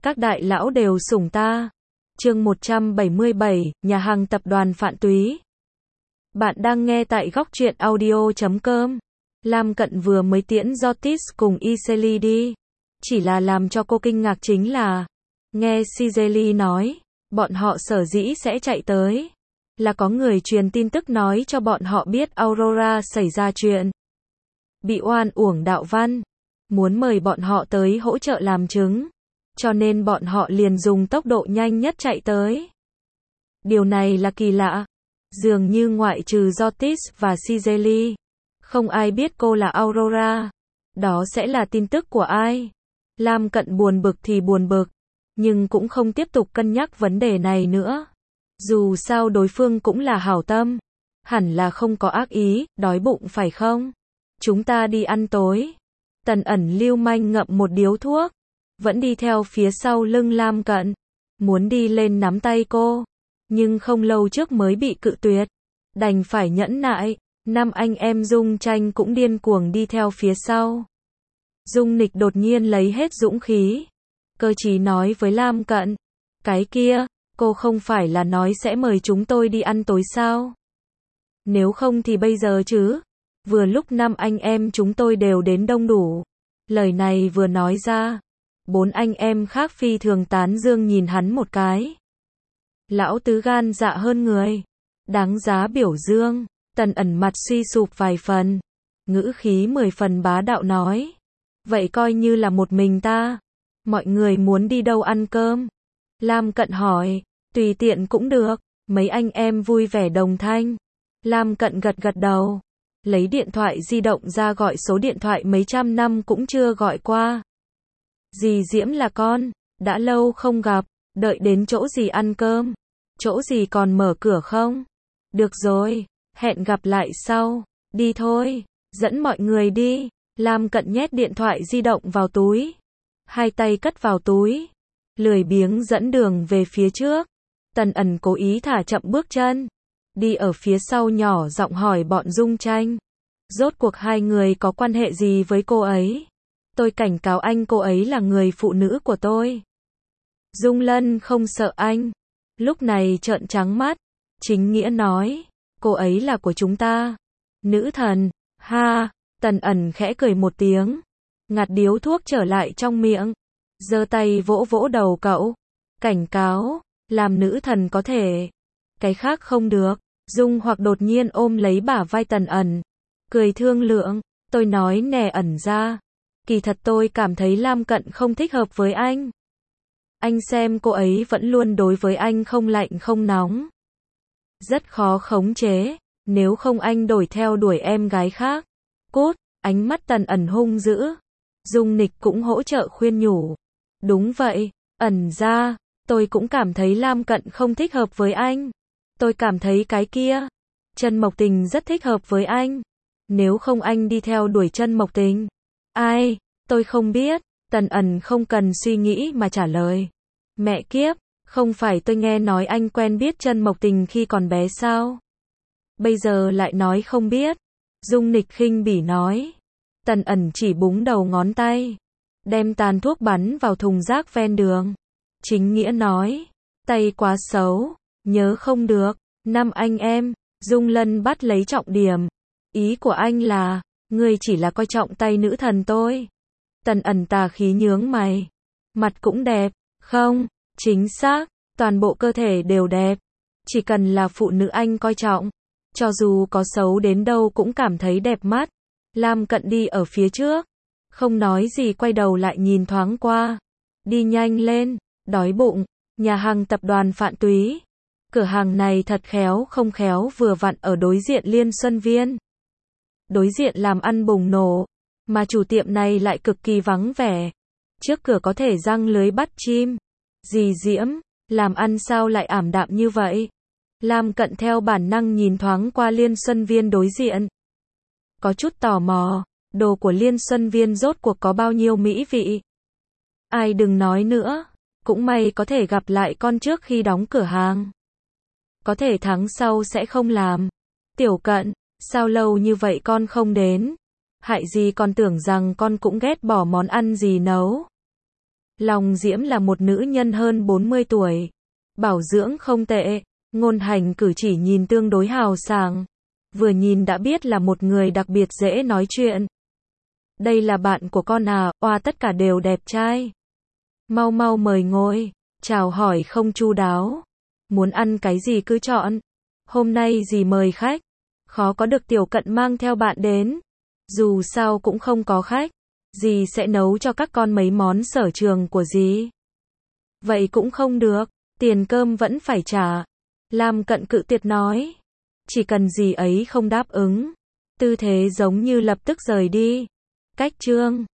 Các đại lão đều sủng ta. Chương 177, nhà hàng tập đoàn Phạn Túy. Bạn đang nghe tại góc truyện audio.com. Lam Cận vừa mới tiễn Jotis cùng Iseli đi. Chỉ là làm cho cô kinh ngạc chính là, nghe Iseli nói, bọn họ sở dĩ sẽ chạy tới. Là có người truyền tin tức nói cho bọn họ biết Aurora xảy ra chuyện. Bị oan uổng đạo văn. Muốn mời bọn họ tới hỗ trợ làm chứng. Cho nên bọn họ liền dùng tốc độ nhanh nhất chạy tới. Điều này là kỳ lạ. Dường như ngoại trừ Jotis và Iseli, không ai biết cô là Aurora. Đó sẽ là tin tức của ai? Lam Cận buồn bực thì buồn bực, nhưng cũng không tiếp tục cân nhắc vấn đề này nữa. Dù sao đối phương cũng là hảo tâm, hẳn là không có ác ý, đói bụng phải không? Chúng ta đi ăn tối. Tần Ẩn lưu manh ngậm một điếu thuốc, vẫn đi theo phía sau lưng Lam Cận, muốn đi lên nắm tay cô, nhưng không lâu trước mới bị cự tuyệt, đành phải nhẫn nại. Năm anh em Dung Tranh cũng điên cuồng đi theo phía sau. Dung Nịch đột nhiên lấy hết dũng khí, cơ trí nói với Lam Cận, cái kia, cô không phải là nói sẽ mời chúng tôi đi ăn tối sao? Nếu không thì bây giờ chứ? Vừa lúc năm anh em chúng tôi đều đến đông đủ. Lời này vừa nói ra, bốn anh em khác phi thường tán dương nhìn hắn một cái. Lão tứ gan dạ hơn người, đáng giá biểu dương. Tần Ẩn mặt suy sụp vài phần, ngữ khí 10 phần bá đạo nói, vậy coi như là một mình ta. Mọi người muốn đi đâu ăn cơm? Lam Cận hỏi. Tùy tiện cũng được. Mấy anh em vui vẻ đồng thanh. Lam Cận gật gật đầu, lấy điện thoại di động ra gọi số điện thoại mấy trăm năm cũng chưa gọi qua. Dì Diễm là con, đã lâu không gặp, đợi đến chỗ gì ăn cơm? Chỗ gì còn mở cửa không? Được rồi, hẹn gặp lại sau. Đi thôi, dẫn mọi người đi. Lam Cận nhét điện thoại di động vào túi, hai tay cất vào túi, lười biếng dẫn đường về phía trước. Tần Ẩn cố ý thả chậm bước chân, đi ở phía sau nhỏ giọng hỏi bọn Dung Tranh, rốt cuộc hai người có quan hệ gì với cô ấy? Tôi cảnh cáo anh, cô ấy là người phụ nữ của tôi. Dung Lân không sợ anh, lúc này trợn trắng mắt, chính nghĩa nói, cô ấy là của chúng ta. Nữ thần, ha. Tần Ẩn khẽ cười một tiếng, ngạt điếu thuốc trở lại trong miệng, giơ tay vỗ vỗ đầu cậu, cảnh cáo, làm nữ thần có thể, cái khác không được. Dung Hoặc đột nhiên ôm lấy bả vai Tần Ẩn, cười thương lượng, tôi nói nè Ẩn ra, kỳ thật tôi cảm thấy Lam Cận không thích hợp với anh. Anh xem cô ấy vẫn luôn đối với anh không lạnh không nóng, rất khó khống chế, nếu không anh đổi theo đuổi em gái khác. Cút. Ánh mắt Tần Ẩn hung dữ. Dung Nịch cũng hỗ trợ khuyên nhủ. Đúng vậy, Ẩn ra, tôi cũng cảm thấy Lam Cận không thích hợp với anh. Tôi cảm thấy cái kia, Trân Mộc Tình rất thích hợp với anh. Nếu không anh đi theo đuổi Trân Mộc Tình. Ai, tôi không biết. Tần Ẩn không cần suy nghĩ mà trả lời. Mẹ kiếp, không phải tôi nghe nói anh quen biết Trân Mộc Tình khi còn bé sao? Bây giờ lại nói không biết. Dung Nịch khinh bỉ nói. Tần Ẩn chỉ búng đầu ngón tay, đem tàn thuốc bắn vào thùng rác ven đường. Chính nghĩa nói, tay quá xấu, nhớ không được. Năm anh em. Dung Lân bắt lấy trọng điểm. Ý của anh là, ngươi chỉ là coi trọng tay nữ thần tôi. Tần Ẩn tà khí nhướng mày. Mặt cũng đẹp, không? Chính xác, toàn bộ cơ thể đều đẹp. Chỉ cần là phụ nữ anh coi trọng, cho dù có xấu đến đâu cũng cảm thấy đẹp mắt. Lam Cận đi ở phía trước, không nói gì, quay đầu lại nhìn thoáng qua. Đi nhanh lên, đói bụng. Nhà hàng tập đoàn Phạn Túy. Cửa hàng này thật khéo không khéo vừa vặn ở đối diện Liên Xuân Viên. Đối diện làm ăn bùng nổ, mà chủ tiệm này lại cực kỳ vắng vẻ. Trước cửa có thể giăng lưới bắt chim. Dì Diễm, làm ăn sao lại ảm đạm như vậy? Lam Cận theo bản năng nhìn thoáng qua Liên Xuân Viên đối diện. Có chút tò mò, đồ của Liên Xuân Viên rốt cuộc có bao nhiêu mỹ vị? Ai đừng nói nữa, cũng may có thể gặp lại con trước khi đóng cửa hàng. Có thể tháng sau sẽ không làm. Tiểu Cận, sao lâu như vậy con không đến? Hại gì con tưởng rằng con cũng ghét bỏ món ăn gì nấu. Long Diễm là một nữ nhân hơn 40 tuổi. Bảo dưỡng không tệ, ngôn hành cử chỉ nhìn tương đối hào sảng. Vừa nhìn đã biết là một người đặc biệt dễ nói chuyện. Đây là bạn của con à, oa tất cả đều đẹp trai. Mau mau mời ngồi, chào hỏi không chu đáo. Muốn ăn cái gì cứ chọn. Hôm nay dì mời khách. Khó có được Tiểu Cận mang theo bạn đến. Dù sao cũng không có khách. Dì sẽ nấu cho các con mấy món sở trường của dì. Vậy cũng không được, tiền cơm vẫn phải trả. Lam Cận cự tuyệt nói. Chỉ cần dì ấy không đáp ứng. Tư thế giống như lập tức rời đi. Cách chương